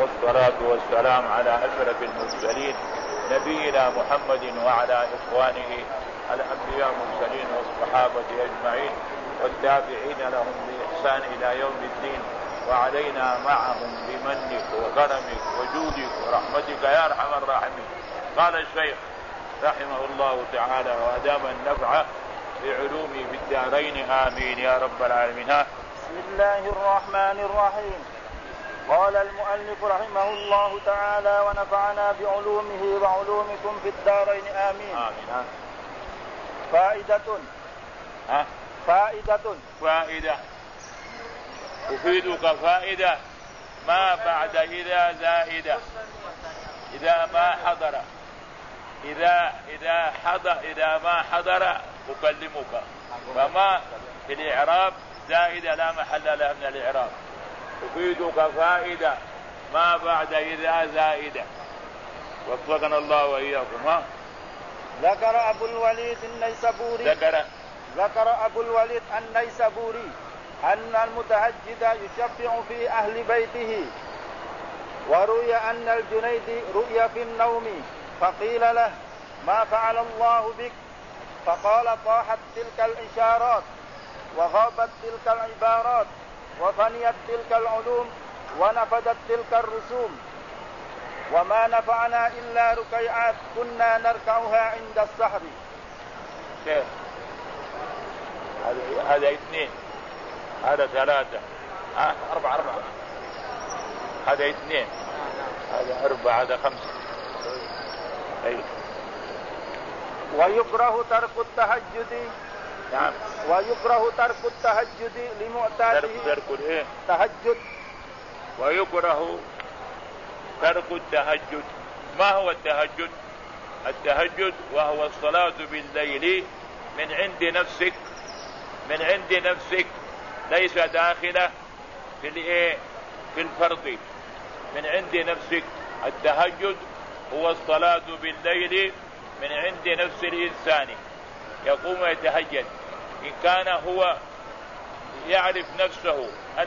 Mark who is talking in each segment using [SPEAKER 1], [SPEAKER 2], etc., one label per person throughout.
[SPEAKER 1] والصلاة والسلام على أشرف المرسلين نبينا محمد وعلى إخوانه الأنبياء المرسلين والصحابة أجمعين والتابعين لهم بإحسان إلى يوم الدين، وعلينا معهم بمنك وكرمك وجودك ورحمتك يا أرحم الراحمين. قال الشيخ رحمه الله تعالى وأدام النفع بعلومه في الدارين آمين يا رب العالمين.
[SPEAKER 2] بسم الله الرحمن الرحيم. قال المؤلف رحمه الله تعالى ونفعنا بعلومه وعلومكم في الدارين آمين.
[SPEAKER 1] آمين. فائدة أفيدك فائدة ما بعد إذا زائدة إذا ما حضر إذا ما حضر أكلمك، فما في الإعراب زائدة لا محل لها من الإعراب. أفيدك فائدة ما بعد إذا زائدة. وفقنا الله وإياكم.
[SPEAKER 2] ذكر أبو الوليد النيسابوري أن المتهجد يشفع في أهل بيته، وروي أن الجنيد رؤي في النوم فقيل له ما فعل الله بك؟ فقال طاحت تلك الإشارات وغابت تلك العبارات وفنيت تلك العلوم ونفدت تلك الرسوم، وما نفعنا إلا ركيعات كنا نركعها عند السحر.
[SPEAKER 1] هذا اثنين، هذا ثلاثة، أربعة، هذا اثنين، هذا أربعة، هذا خمسة. أيوة.
[SPEAKER 2] ويكره ترك التهجد.
[SPEAKER 1] نعم.
[SPEAKER 2] ويكره ترك التهجد لمعتاده. تهجد.
[SPEAKER 1] ويكره ترك التهجد. ما هو التهجد؟ التهجد وهو الصلاة بالليل من عند نفسك ليس داخلة في الفرض، من عند نفسك. التهجد هو الصلاة بالليل من عند نفس الإنسان، يقوم يتهجد. إن كان هو يعرف نفسه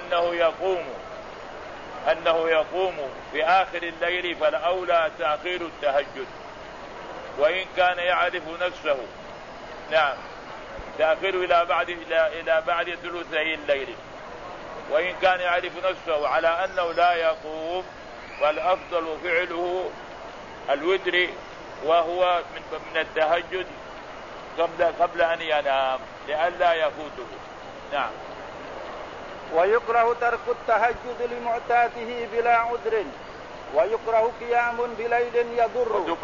[SPEAKER 1] أنه يقوم في آخر الليل فالأولى تأخير التهجد. وإن كان يعرف نفسه نعم تأخير إلى بعد ثلثي الليل. وإن كان يعرف نفسه على أنه لا يقوم فالأفضل فعله الوتر، وهو من التهجد قبل أن ينام لئلا يفوته. نعم.
[SPEAKER 2] ويكره ترك التهجد لمعتاده بلا عذر. ويكره قيام بليل يضر.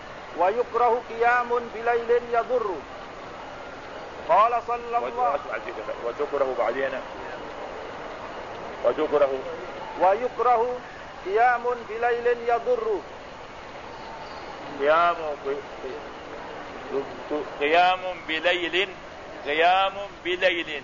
[SPEAKER 2] قال صلى الله ويكره قيام بليل يضر.
[SPEAKER 1] قيام بليل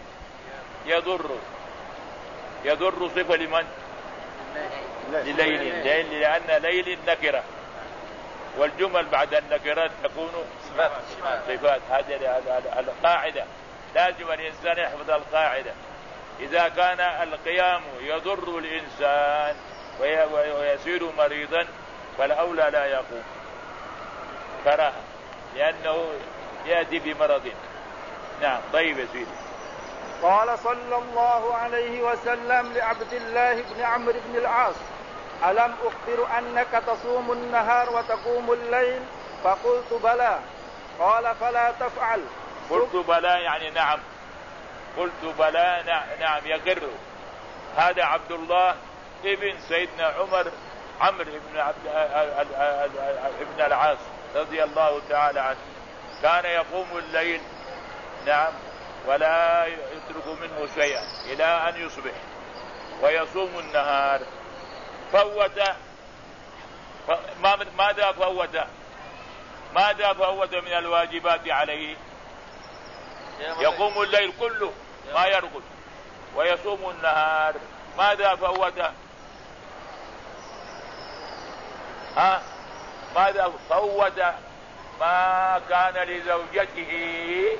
[SPEAKER 1] يضر صفة لمن؟ لليل، لأن ليل نكرة، والجمل بعد النكرات تكون صفات. هذه القاعدة لازم الإنسان يحفظ القاعدة. إذا كان القيام يضر الإنسان ويصير مريضا فالأولى لا يقوم كراهة، لأنه يأتي بمرض. نعم. طيب يا سيدي.
[SPEAKER 2] قال صلى الله عليه وسلم لعبد الله بن عمرو بن العاص ألم أخبر أنك تصوم النهار وتقوم الليل؟ فقلت بلى. قال فلا تفعل.
[SPEAKER 1] قلت بلى يعني نعم. قلت بلى نعم يقر. هذا عبد الله ابن سيدنا عمرو ابن العاص رضي الله تعالى عنه، كان يقوم الليل نعم ولا يترك منه شيئا إلى أن يصبح، ويصوم النهار. ماذا فوت من الواجبات عليه؟ يقوم الليل كله ما يرقد ويصوم النهار. ماذا فوت؟ ماذا فوت؟ ما كان لزوجته.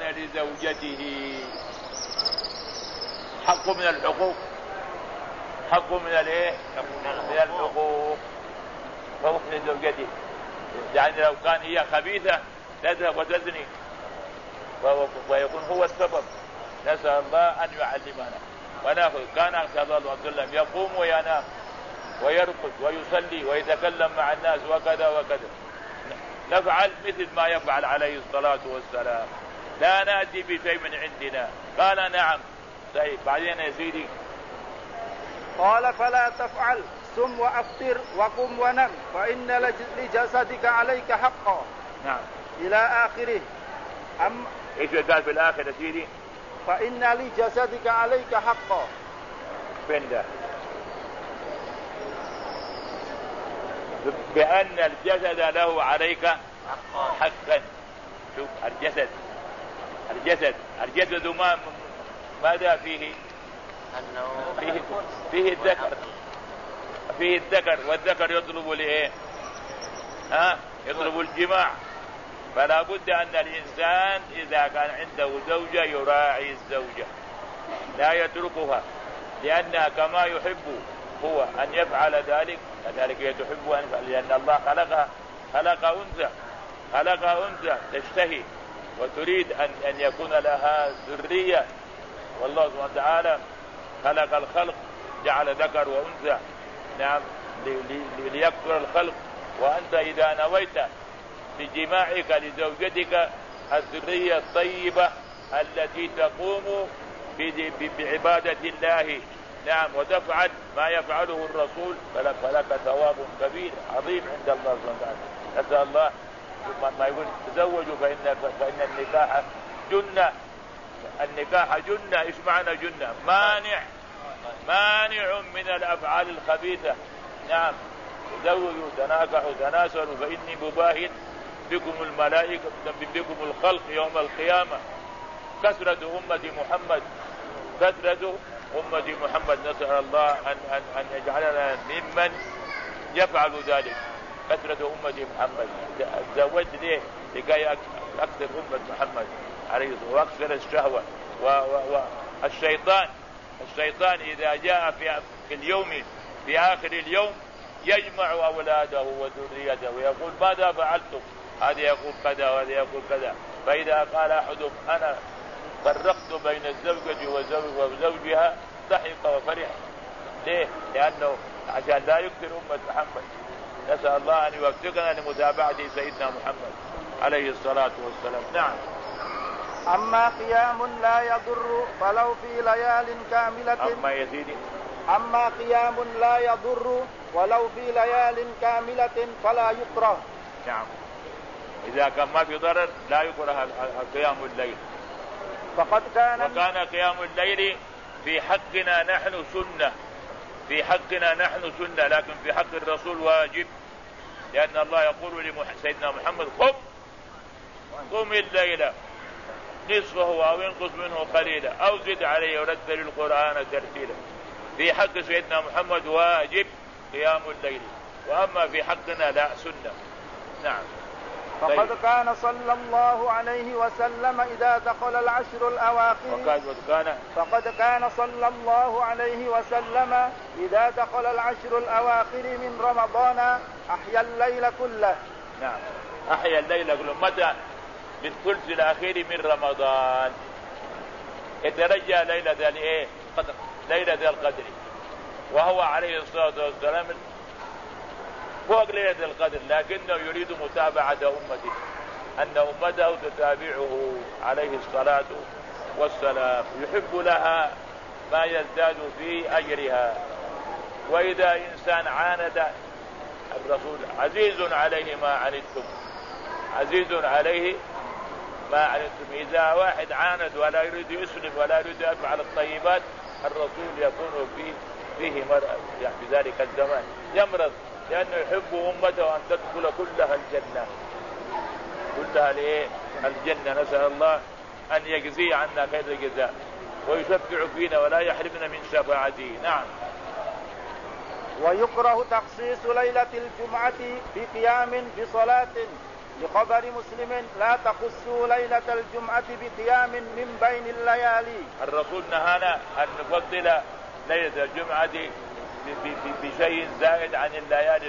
[SPEAKER 1] حق من الحقوق، حق من الايه؟ من الحقوق حقوق لزوجته. يعني لو كان هي خبيثة تذهب وتزني ويكون هو السبب. نسأل الله أن يعلمنا ونأخذ. كان صلى الله عليه وسلم يقوم وينام ويرقد ويصلي ويتكلم مع الناس وكذا وكذا. نفعل مثل ما يفعل عليه الصلاة والسلام، لا نأتي بشيء من عندنا. قال نعم. طيب بعدين يا سيدي
[SPEAKER 2] قال فلا تفعل، سم وأفطر وقم ونم فإن لجسدك عليك حقا.
[SPEAKER 1] نعم
[SPEAKER 2] إلى آخره.
[SPEAKER 1] ايش قال في الآخر يا سيدي؟
[SPEAKER 2] فإن لجسدك عليك حقا.
[SPEAKER 1] فين ده؟ بأن الجسد له عليك حقا. شوف الجسد ماذا فيه؟ فيه الذكر والذكر يطلب لإيه؟ يطلب الجماع. فلا بد أن الإنسان إذا كان عنده زوجة يراعي الزوجة لا يتركها، لأنها كما يحب هو أن يفعل ذلك كذلك هي تحب أن يفعل، لأن الله خلقها أنثى تشتهي وتريد أن يكون لها ذرية. والله سبحانه وتعالى خلق الخلق جعل ذكر وأنثى، نعم، ليكثر الخلق. وأنت إذا نويت بجماعك لزوجتك الذرية الطيبة التي تقوم بعبادة الله، نعم، وتفعل ما يفعله الرسول فلك ثواب كبير عظيم عند الله سبحانه وتعالى. نسأل الله ما يقول تزوجوا فإن النكاح جنة. النكاح جنة. إيش معنى جنة؟ مانع من الأفعال الخبيثة. نعم، تزوجوا تناكحوا تناسلوا فإني مباهن بكم الملائكة بكم الخلق يوم القيامة. كثرة أمة محمد نسأل الله أن يجعلنا ممن يفعل ذلك. كثرة أمة محمد. تزوجت ليه؟ لكي أكثر أمة محمد عليه الصلاة وأكثر الشهوة. والشيطان إذا جاء في اليوم في آخر اليوم يجمع أولاده وذريته ويقول ماذا فعلتم؟ هذا يقول كذا وهذا يقول كذا. فإذا قال أحدهم أنا فرقت بين الزوجة وزوجها ضحك وفرح. ليه؟ لأنه عشان لا يكثر أمة محمد. نسأل الله أن يوفقنا لمتابعة سيدنا محمد عليه الصلاة والسلام. نعم.
[SPEAKER 2] أما قيام لا يضر فلو في ليال كاملة. أما قيام لا يضر ولو في ليال كاملة فلا يكره.
[SPEAKER 1] نعم، إذا كان ما في ضرر لا يكره قيام الليل. وكان قيام الليل في حقنا نحن سنة، لكن في حق الرسول واجب، لأن الله يقول لسيدنا محمد قم الليل نصفه أو انقص منه قليلا أو زد عليه ورتل القرآن ترتيلا. في حق سيدنا محمد واجب قيام الليل، وأما في حقنا لا سنة. نعم.
[SPEAKER 2] فقد كان صلى الله عليه وسلم إذا دخل العشر الأواخر إذا دخل العشر الأواخر من رمضان أحيا الليل كله.
[SPEAKER 1] نعم، أحيا الليل كله. متى؟ بالثلث الأخير من رمضان يترجى ليلة القدر، وهو عليه الصلاة والسلام فوق ليلة القدر، لكنه يريد متابعة أمته، أن أمته تتابعه عليه الصلاة والسلام، يحب لها ما يزداد في أجرها. وإذا إنسان عاند الرسول عزيز عليه ما عنتم، إذا واحد عاند ولا يريد يسلم ولا يريد يفعل الطيبات الرسول يكون فيه مرأة في ذلك الزمان يمرض، لأنه يحب أمته أن تدخل كلها الجنة. نسأل الله أن يجزي عنا خير الجزاء ويشفع فينا ولا يحرمنا من شفاعته. نعم.
[SPEAKER 2] ويكره تخصيص ليلة الجمعة بقيام بصلاة، لخبر مسلم لا تخصوا ليلة الجمعة بقيام من بين الليالي.
[SPEAKER 1] الرسول نهانا أن نفضل ليلة الجمعة بشيء زائد عن الليالي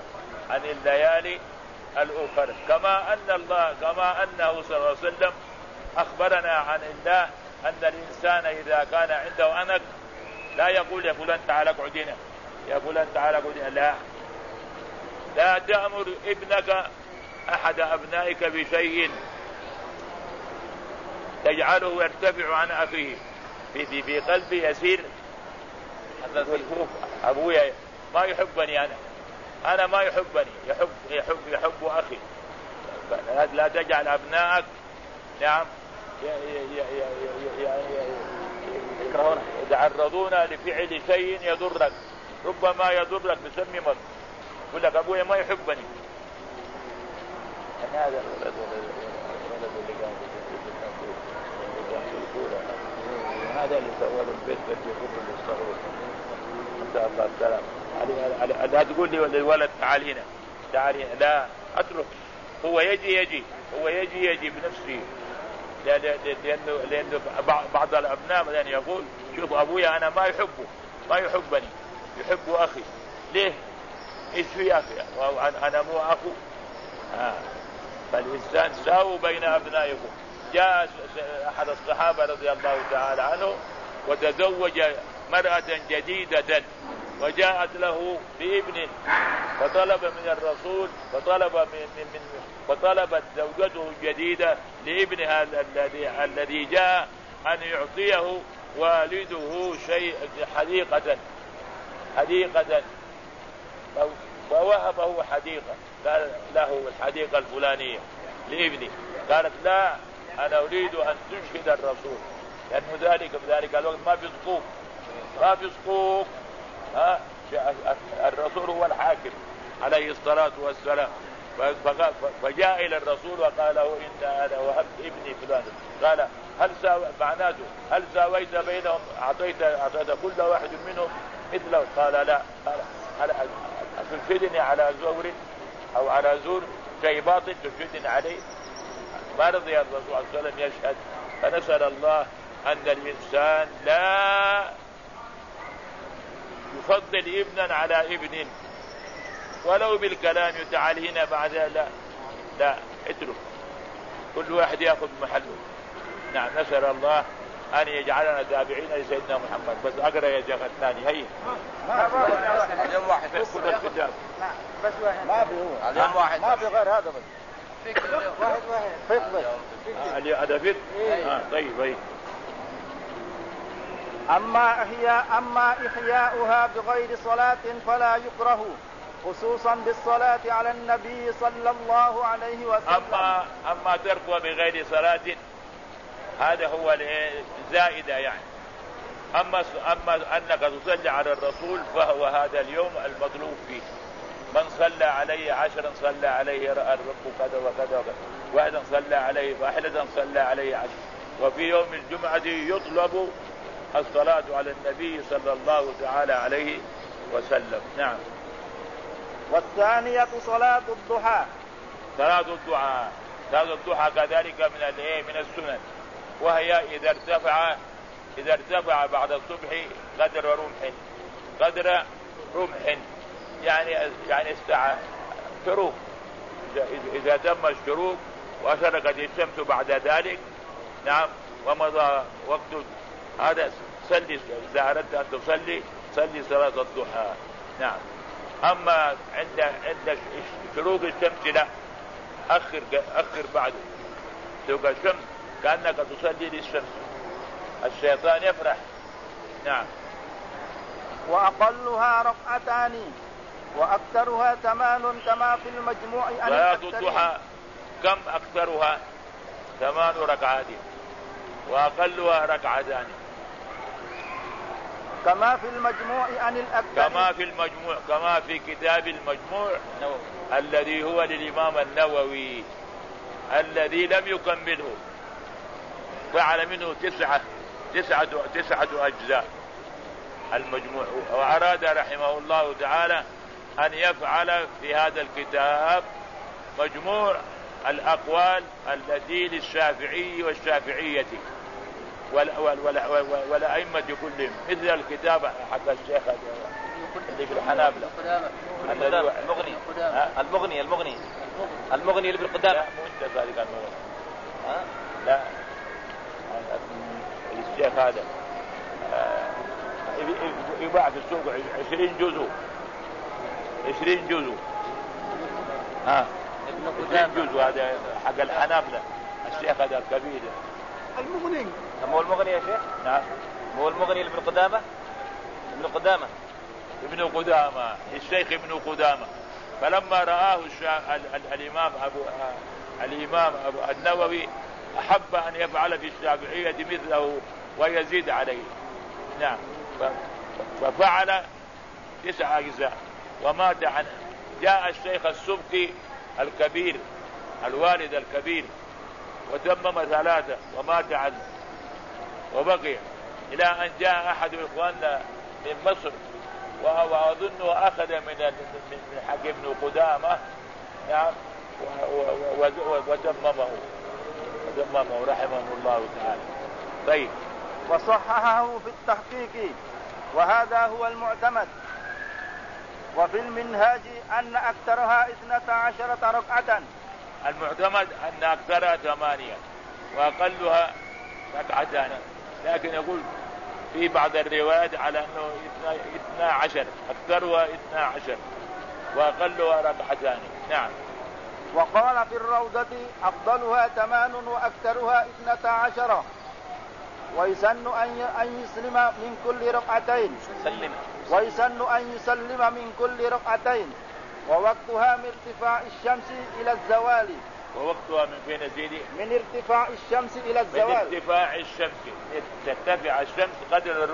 [SPEAKER 1] الأخر كما أنه صلى الله عليه وسلم أخبرنا عن الله أن الإنسان إذا كان عنده أنك لا يقول يا فلان تعال اقعد هنا، يا فلان تعال اقعد هنا، لا تأمر ابنك أحد أبنائك بشيء تجعله يرتفع عن أخيه في قلبي يسير أبويا ما يحبني، أنا ما يحبني، يحب أخي. لا تجعل أبنائك نعم يتعرضون لفعل شيء يضرك، ربما يضرك بسبب يقول لك أبويا ما يحبني. هذا الولد اللي كان هذا اللي سوى البيت في كل الصغير إن شاء الله السلام. لا تقول لي للولد تعال هنا تعال هنا، لا أترك، هو يجي بنفسه، لأنه بعض الأبناء مثلا يقول شوف أبويا أنا ما يحبني، يحب أخي، ليه؟ إيش في أخي؟ أنا مو أخو؟ فالإنسان ساووا بين أبنائكم. جاء أحد الصحابة رضي الله تعالى عنه وتزوج مرأة جديدة وجاءت له بابن، فطلب من الرسول فطلبت زوجته الجديدة لابنها الذي جاء أن يعطيه والده شيء حديقة فوهبه حديقة، قال له الحديقة الفلانية لابني، قالت لا أنا أريد أن تشهد الرسول، لأنه ذلك الوقت ما في صكوك الرسول هو الحاكم عليه الصلاة والسلام. فجاء إلى الرسول وقال له إن أنا وهبت ابني فلان، قال هل ساويت بينهم، أعطيت كل واحد منهم مثله؟ قال لا. قال تشهدني على زور أو على زور شيء باطل تشهدني عليه؟ ما رضي الرسول صلى الله عليه وسلم يشهد. فنسأل الله أن الإنسان لا يفضل ابنا على ابن ولو بالكلام تعال هنا بعد لا اترك، كل واحد يأخذ محله. نعم نسأل الله أن يجعلنا تابعين لسيدنا محمد. بس أقرأ يا شيخ الثاني هي
[SPEAKER 3] اليوم واحد
[SPEAKER 1] بس الكتاب
[SPEAKER 2] بس واحد
[SPEAKER 3] ما في هو اليوم واحد
[SPEAKER 2] ما في غير هذا بس واحد فيك بس
[SPEAKER 1] هذا فيك طيب.
[SPEAKER 2] أما إحياؤها بغير صلاة فلا يكره، خصوصا بالصلاة على النبي صلى الله عليه وسلم.
[SPEAKER 1] أما تركها بغير صلاة هذا هو زائدة يعني. أما أنك تصلي على الرسول فهو هذا اليوم المطلوب فيه. من صلى عليه 10 صلى عليه الرب كذا وكذا، واحدا صلى عليه، واحدا صلى عليه 10. وفي يوم الجمعة يطلب الصلاة على النبي صلى الله تعالى عليه وسلم. نعم.
[SPEAKER 2] والثانية صلاة الضحى.
[SPEAKER 1] صلاة الضحى كذلك من السنن، وهي إذا ارتفع بعد الصبح قدر رمح يعني الساعة شروق. إذا تم الشروق وأشرقت الشمس بعد ذلك نعم ومضى وقت هذا صلي، إذا أردت أن صلي صلاة الضحى. نعم. أما عند شروق الشمس لا، أخر بعد شروق الشمس كأنك تصلي للشمس، الشيطان يفرح. نعم.
[SPEAKER 2] وأقلها ركعتان وأكثرها 8 كما في المجموع.
[SPEAKER 1] صلاة الضحى كم أكثرها؟ 8 ركعات وأقلها 2 ركعتان
[SPEAKER 2] كما في المجموع عن الأكثر.
[SPEAKER 1] كما في كتاب المجموع الذي هو للإمام النووي الذي لم يكمله، فعل منه 9 أجزاء المجموع، وأراد رحمه الله تعالى أن يفعل في هذا الكتاب مجموع الأقوال التي للشافعي والشافعية والأئمة كلهم، مثل الكتاب حق الشيخ اللي في الحنابلة
[SPEAKER 4] المغني اللي بالقدامى.
[SPEAKER 1] لا مو انت ذلك المغني. لا الشيخ هذا يباع في السوق 20 جزء 20 جزء.
[SPEAKER 4] ابن
[SPEAKER 1] 20 جزء هذا حق الحنابلة. الشيخ هذا الكبير
[SPEAKER 2] المغني.
[SPEAKER 4] مو المغني يا شيخ؟
[SPEAKER 1] نعم
[SPEAKER 4] مو المغني اللي بالقدامى.
[SPEAKER 1] ابن قدامة الشيخ ابن قدامة. فلما رآه الإمام أبو النووي أحب أن يفعل في الشافعية مثله ويزيد عليه. نعم ففعل 9 أجزاء ومات عنه. جاء الشيخ السبكي الكبير الوالد الكبير وتمم 3 ومات عنه وبقي إلى أن جاء أحد إخواننا من مصر وأظنه أخذ من حق ابن قدامة وتممه رحمه الله تعالى. طيب
[SPEAKER 2] وصححه في التحقيق وهذا هو المعتمد. وفي المنهاج أن أكثرها 12 ركعة.
[SPEAKER 1] المعتمد أن أكثرها 8 وأقلها 2 لكن يقول في بعض الروايات على أنه 12 أكثرها 12 وأقلها 2. نعم.
[SPEAKER 2] وقال في الروضة أفضلها 8 وأكثرها 12 ويسن أن يسلم من كل ركعتين ووقتها من ارتفاع الشمس إلى الزوال.
[SPEAKER 1] ووقتها من فين زيدي؟
[SPEAKER 2] من ارتفاع الشمس إلى الزوال.
[SPEAKER 1] من ارتفاع الشمس ترتفع الشمس قدر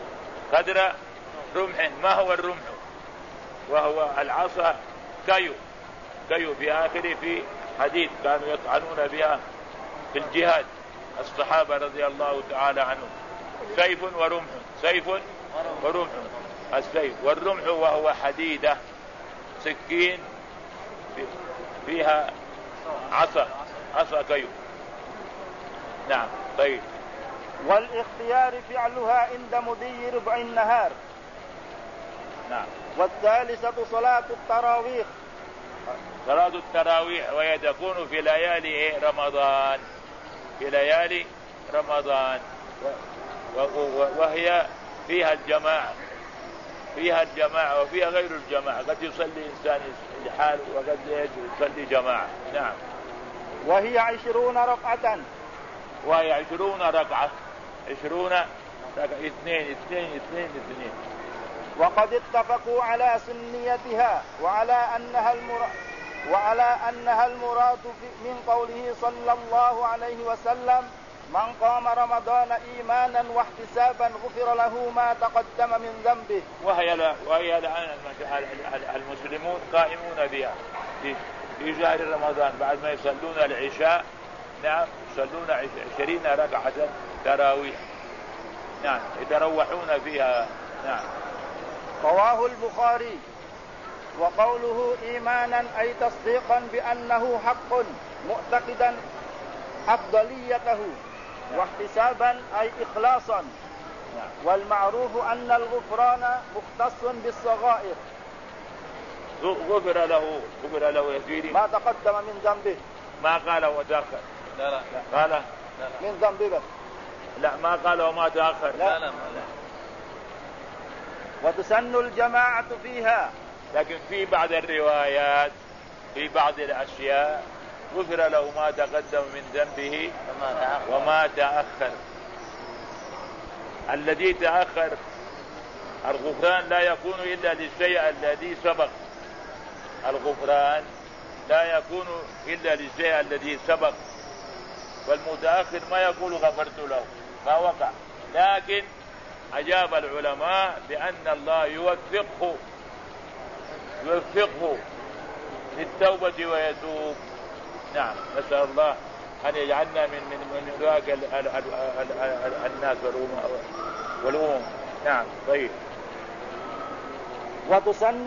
[SPEAKER 1] رمح. ما هو الرمح؟ وهو العصا كيو في آخره في حديد كانوا يطعنون بها في الجهاد الصحابة رضي الله تعالى عنهم. سيف ورمح. السيف والرمح وهو حديدة سكين فيها عصا كيو. نعم. طيب.
[SPEAKER 2] والاختيار فعلها عند مضي ربع النهار.
[SPEAKER 1] نعم.
[SPEAKER 2] والثالثة صلاة التراويح
[SPEAKER 1] وهي تكون في ليالي رمضان وهي فيها الجماعة وفيها غير الجماعة. قد يصلي إنسان لحاله وقد يصلي جماعة. نعم.
[SPEAKER 2] وهي 20 ركعة.
[SPEAKER 1] 20 ركعة 2.
[SPEAKER 2] وقد اتفقوا على سنيتها وعلى أنها المراد من قوله صلى الله عليه وسلم من قام رمضان إيمانا واحتسابا غفر له ما تقدم من ذنبه.
[SPEAKER 1] وهي الآن المسلمون قائمون بها في شهر رمضان بعد ما يصلون العشاء. نعم يصلون 20 ركعة تراويح. نعم يتروحون فيها. نعم.
[SPEAKER 2] رواه البخاري. وقوله إيمانا أي تصديقا بأنه حق معتقدا أفضليته. واحتسابا أي إخلاصا. والمعروف أن الغفران مختص بالصغائر.
[SPEAKER 1] غفر له يسيري
[SPEAKER 2] ما تقدم من ذنبه.
[SPEAKER 1] ما قال وتأخر.
[SPEAKER 4] لا
[SPEAKER 1] قال
[SPEAKER 2] من ذنبه.
[SPEAKER 1] لا ما قال وما تأخر.
[SPEAKER 4] لا.
[SPEAKER 2] وتسن الجماعة فيها.
[SPEAKER 1] لكن في بعض الروايات في بعض الأشياء غفر له ما تقدم من ذنبه وما تأخر. الذي تأخر الغفران لا يكون إلا للشيء الذي سبق. الغفران لا يكون إلا للشيء الذي سبق. والمتأخر ما يقول غفرت له ما وقع. لكن أجاب العلماء بأن الله يوفقه للتوبة ويتوب. نعم. نسأل الله أن يجعلنا من ذاك الناس والأمم. نعم. طيب.
[SPEAKER 2] وتسن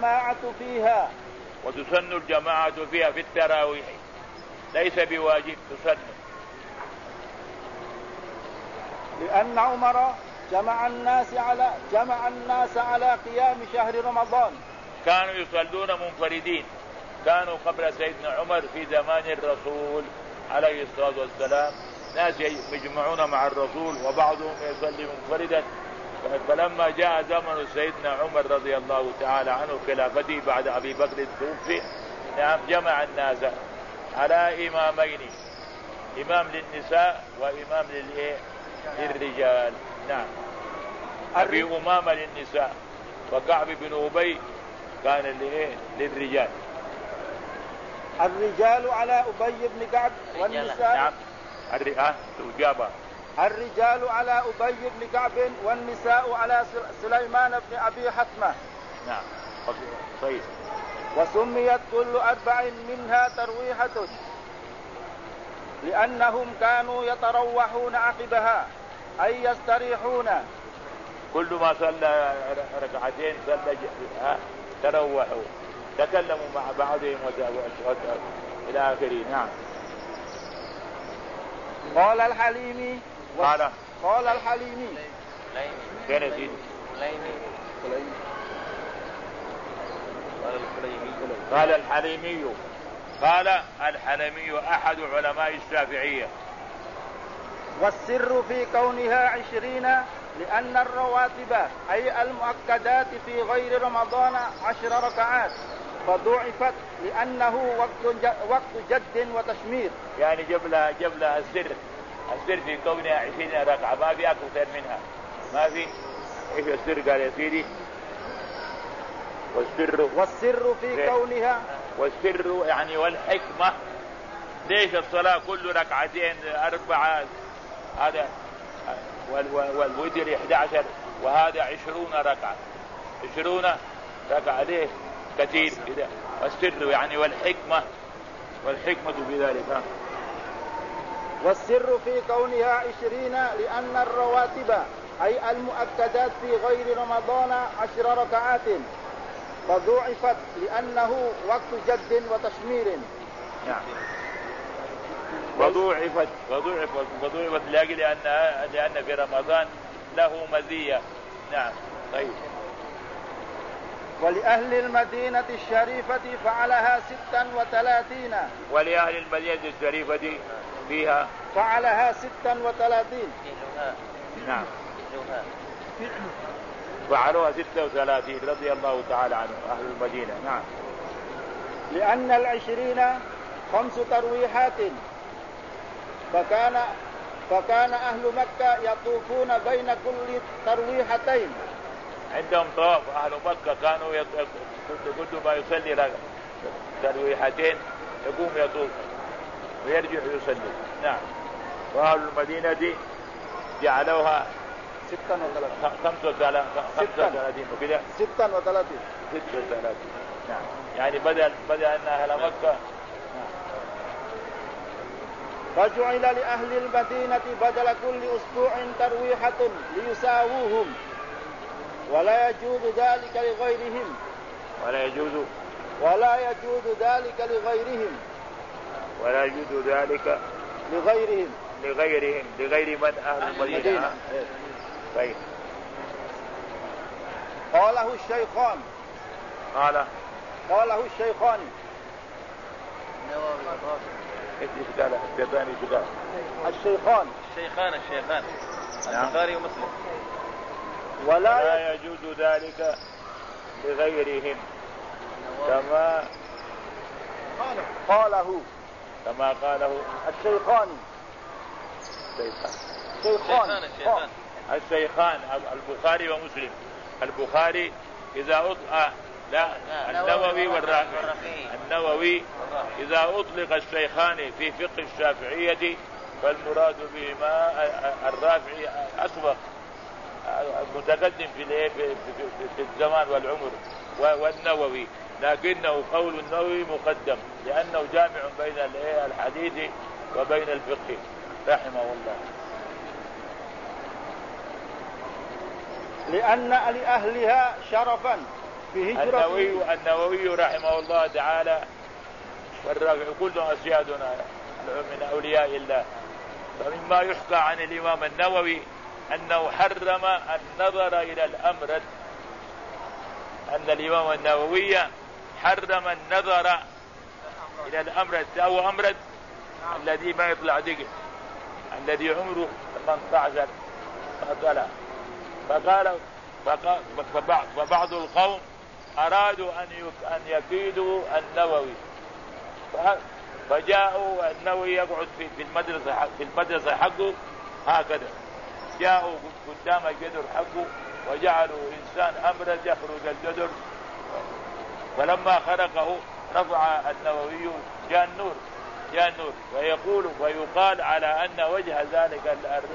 [SPEAKER 2] الجماعة فيها
[SPEAKER 1] في التراويح ليس بواجب تسن.
[SPEAKER 2] لأن عمر جمع الناس على قيام شهر رمضان.
[SPEAKER 1] كانوا يصلون منفردين، كانوا قبل سيدنا عمر في زمان الرسول عليه الصلاة والسلام ناس يجمعون مع الرسول وبعضهم يصلي منفردا، فلما جاء زمن سيدنا عمر رضي الله تعالى عنه خلافته بعد أبي بكر توفي، نعم جمع الناس على إمامين، إمام للنساء وإمام للرجال. نعم، أبي أمامة للنساء وكعب بن أبي كان للرجال.
[SPEAKER 2] الرجال على أبي بن كعب والنساء.
[SPEAKER 1] نعم
[SPEAKER 2] الرجال على أبي بن كعب والنساء على سليمان بن أبي حتمة.
[SPEAKER 1] نعم طيب.
[SPEAKER 2] وسميت كل 4 منها ترويحة لأنهم كانوا يتروحون عقبها أي يستريحون.
[SPEAKER 1] كل ما صلى ركعتين صلى تروحوا تكلموا مع بعضهم إلى آخره. نعم.
[SPEAKER 2] قال الحليمي
[SPEAKER 1] قال الحليمي أحد علماء الشافعية.
[SPEAKER 2] والسر في كونها 20 لأن الرواتب أي المؤكدات في غير رمضان 10 ركعات فضعفت لأنه وقت جد وتشمير.
[SPEAKER 1] يعني جاب لها السر في كونها 20 ركعة، ما في أكثر منها، ما في. إيش السر؟ قال يا سيدي
[SPEAKER 2] والسر في كونها،
[SPEAKER 1] والسر يعني والحكمة. ليش الصلاة كل ركعتين 4 هذا والوتر 11 وهذا 20 ركعة 20 ركعة ليه كثير كده؟ والسر يعني والحكمة في ذلك.
[SPEAKER 2] والسر في كونها 20 لأن الرواتب أي المؤكدات في غير رمضان 10 ركعات فضعفت لأنه وقت جد وتشمير.
[SPEAKER 1] نعم. وضعفت لأن في رمضان له مزية. نعم طيب.
[SPEAKER 2] ولأهل المدينة الشريفة فعلها 36.
[SPEAKER 1] ولأهل المدينة الشريفة فيها
[SPEAKER 2] فعلها 36.
[SPEAKER 1] نعم فعلوها 36 رضي الله تعالى عنه أهل المدينة. نعم.
[SPEAKER 2] لأن 20 5 ترويحات فكان أهل مكة يطوفون بين كل ترويحتين.
[SPEAKER 1] عندهم طواف أهل مكة، كانوا كل ما يصلي ترويحتين يقوم يطوف ويرجع يصلي. نعم. وأهل المدينة جعلوها 35 وكذا 36. نعم. يعني بدل أن أهل مكة.
[SPEAKER 2] فجعل لأهل المدينة بدل كل أسبوع ترويحة ليساووهم ولا يجوز ذلك لغيرهم.
[SPEAKER 1] ولا يجوز
[SPEAKER 2] ذلك لغيرهم.
[SPEAKER 1] لغير من أهل المدينة. طيب.
[SPEAKER 2] قاله الشيخان.
[SPEAKER 4] الشيخان البخاري ومسلم.
[SPEAKER 1] ولا يجوز ذلك لغيرهم كما قاله الشيخان البخاري ومسلم. البخاري إذا أطلق النووي والرافعي. النووي إذا أطلق الشيخان في فقه الشافعية فالمراد بهما الرافعي أسبق متقدم في الزمان والعمر والنووي، لكنه قول النووي مقدم لأنه جامع بين الحديث وبين الفقه رحمه الله.
[SPEAKER 2] لأن لأهلها شرفا في هجرة.
[SPEAKER 1] النووي رحمه الله تعالى والرافع كلهم أسيادنا من أولياء الله. فمما يحكى عن الإمام النووي أنه حرم النظر إلى الأمرد، أن الإمام النووي حرم النظر إلى الأمرد. هو أمرد الذي ما يطلع دقل، الذي عمره 18 طلع. فبعض القوم أرادوا أن يكيدوا النووي، فجاءوا النووي يقعد في المدرسة حقه هكذا، جاءوا قدام الجدر حقه وجعلوا إنسان أمرد يخرج الجدر، فلما خرقه رفع النووي جاء النور ويقال على أن وجه ذلك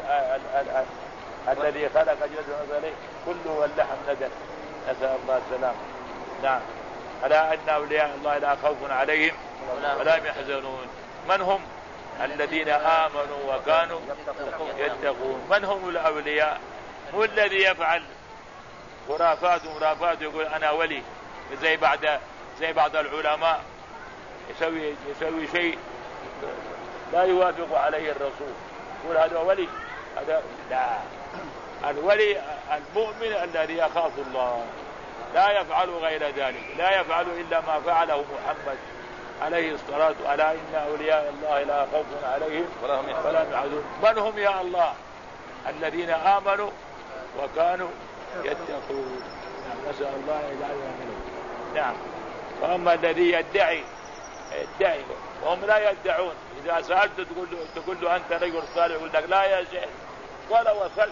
[SPEAKER 1] الذي خلق جدر نظري كله اللحم ندر، نسأل الله السلامة. نعم. ألا أن أولياء الله لا خوف عليهم ولا يحزنون. من هم؟ الذين آمنوا وكانوا يتقون. من هم الأولياء؟ هو الذي يفعل خرافات يقول أنا ولي، زي بعض العلماء يسوي شيء لا يوافق عليه الرسول، يقول هذا ولي، هذا لا. الولي المؤمن الذي يخاف الله، لا يفعل غير ذلك، لا يفعل إلا ما فعله محمد عليه الصلاة والسلام. ألا إن أولياء الله لا خوف عليهم ولا هم يحزنون. من هم يا الله؟ الذين آمنوا وكانوا يتقون. نسأل الله يجعلنا منهم. نعم. وأما الذي يدعي وهم لا يدعون، إذا سألت تقول له أنت رجل صالح، يقول لك لا يا شيخ ولا وصلت.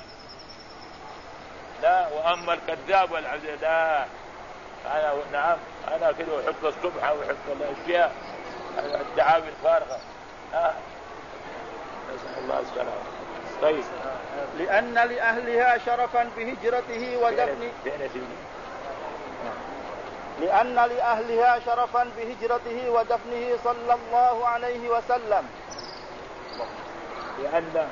[SPEAKER 1] لا. وأما الكذاب والعبد لا، أنا كده أحب الصبح وأحب الأشياء الدعاوي الفارغة. نسأل الله السلامة. طيب.
[SPEAKER 2] لأن لأهلها شرفا بهجرته ودفنه. لأن لأهلها شرفا بهجرته ودفنه صلى الله عليه وسلم.
[SPEAKER 1] لأن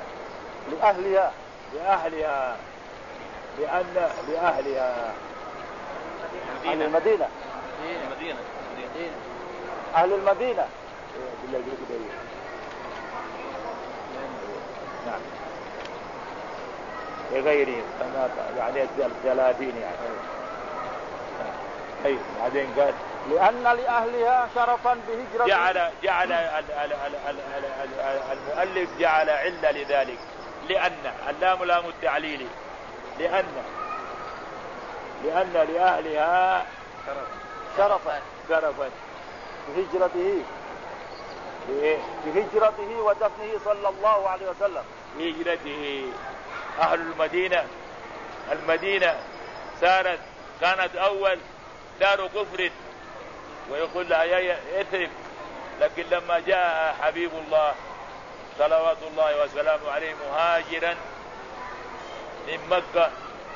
[SPEAKER 1] لأهلها
[SPEAKER 2] أهل المدينة. أهل المدينة.
[SPEAKER 1] نعم. لغيرهم يعني 30 يعني. أي بعدين قال
[SPEAKER 2] لأن لأهلها شرفا بهجرته.
[SPEAKER 1] جعل المؤلف جعل علة لذلك، لأن اللام لام التعليل، لأن لأهلها
[SPEAKER 2] شرفا بهجرته ودفنه صلى الله عليه وسلم.
[SPEAKER 1] بهجرته. أهل المدينة كانت أول دار كفر ويقول لها يثرب، لكن لما جاء حبيب الله صلوات الله وسلامه عليه مهاجرا من مكة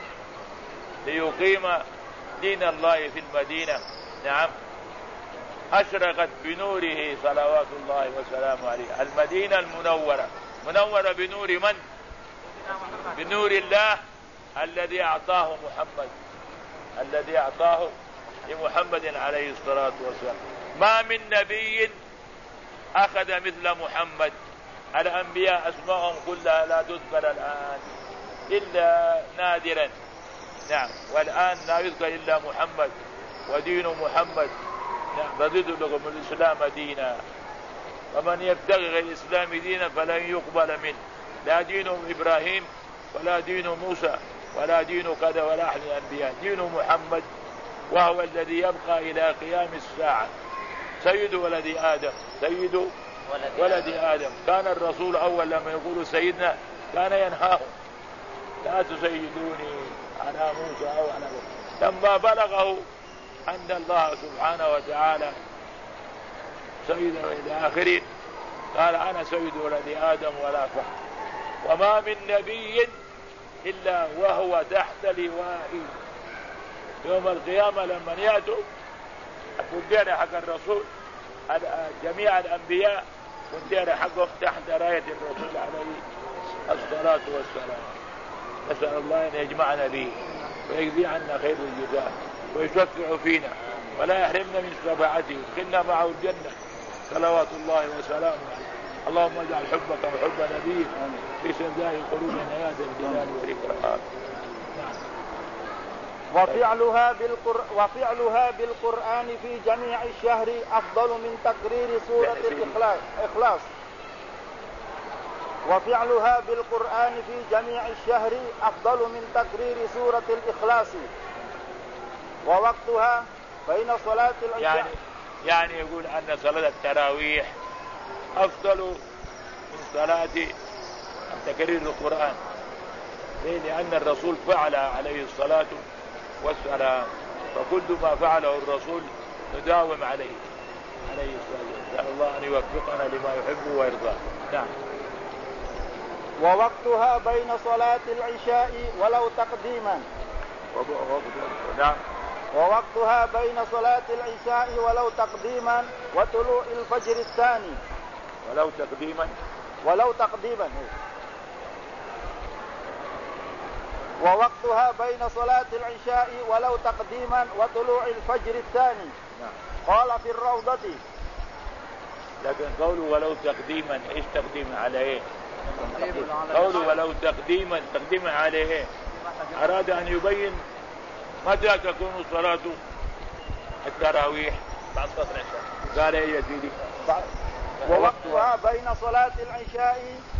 [SPEAKER 1] ليقيم دين الله في المدينة، نعم، أشرقت بنوره صلوات الله وسلامه عليه. المدينة منورة بنور من؟ بنور الله الذي أعطاه محمد، الذي أعطاه لمحمد عليه الصلاة والسلام. ما من نبي أخذ مثل محمد. الأنبياء أسمائهم كلها لا تذكر الآن إلا نادرا، نعم، والآن لا يذكر إلا محمد ودين محمد، نعم، رضيت لكم الإسلام دينا ومن يبتغي غير الإسلام دينا فلن يقبل منه، لا دين إبراهيم ولا دين موسى ولا دين كذا ولا أحد الأنبياء، دين محمد، وهو الذي يبقى إلى قيام الساعة. سيد ولد آدم، سيد ولد آدم. كان الرسول أول لما يقول سيدنا كان ينهاهم لا تسيدوني على موسى أو على موسى. لما بلغه أن الله سبحانه وتعالى سيد إلى آخره قال أنا سيد ولد آدم ولا فخر. وما من نبي إلا وهو تحت لوائي. يوم القيامة لما يأتوا كنتين حق الرسول جميع الأنبياء كنتين حقهم تحت راية الرسول عليه الصلاة والسلام. نسأل الله أن يجمعنا به ويجزي عنا خير الجزاء ويشفع فينا ولا يحرمنا من شفاعته، ويدخلنا معه الجنة صلوات الله وسلامه عليه. اللهم اجعل حبك وحب نبيك في سماء قلوبنا يا ذا الجلال والإكرام.
[SPEAKER 2] وفعلها بالقرآن في جميع الشهر أفضل من تكرير سورة الإخلاص. وفعلها بالقرآن في جميع الشهر أفضل من تكرير سورة الإخلاص. ووقتها بين صلاة العشاء
[SPEAKER 1] يعني يقول أن صلاة التراويح أفضل من صلاة تكرير القرآن. ليه؟ لأن الرسول فعل عليه الصلاة والسلام، فكل ما فعله الرسول نداوم عليه الصلاة. نسأل الله أن يوفقنا لما يحب ويرضى. نعم.
[SPEAKER 2] ووقتها بين صلاة العشاء ولو تقديما.
[SPEAKER 1] نعم.
[SPEAKER 2] ووقتها بين صلاة العشاء ولو تقديما وطلوع الفجر الثاني. ولو تقديما. ووقتها بين صلاة العشاء ولو تقديما وطلوع الفجر الثاني. قال في الروضة.
[SPEAKER 1] لكن قوله ولو تقديما، ايش تقديما على ايه؟ قوله ولو تقديما على ايه؟ اراد ان يبين متى تكون صلاة التراويح
[SPEAKER 4] بعد صلاة العشاء.
[SPEAKER 1] قال ايه يا سيدي؟
[SPEAKER 2] ووقتها بين صلاة العشاء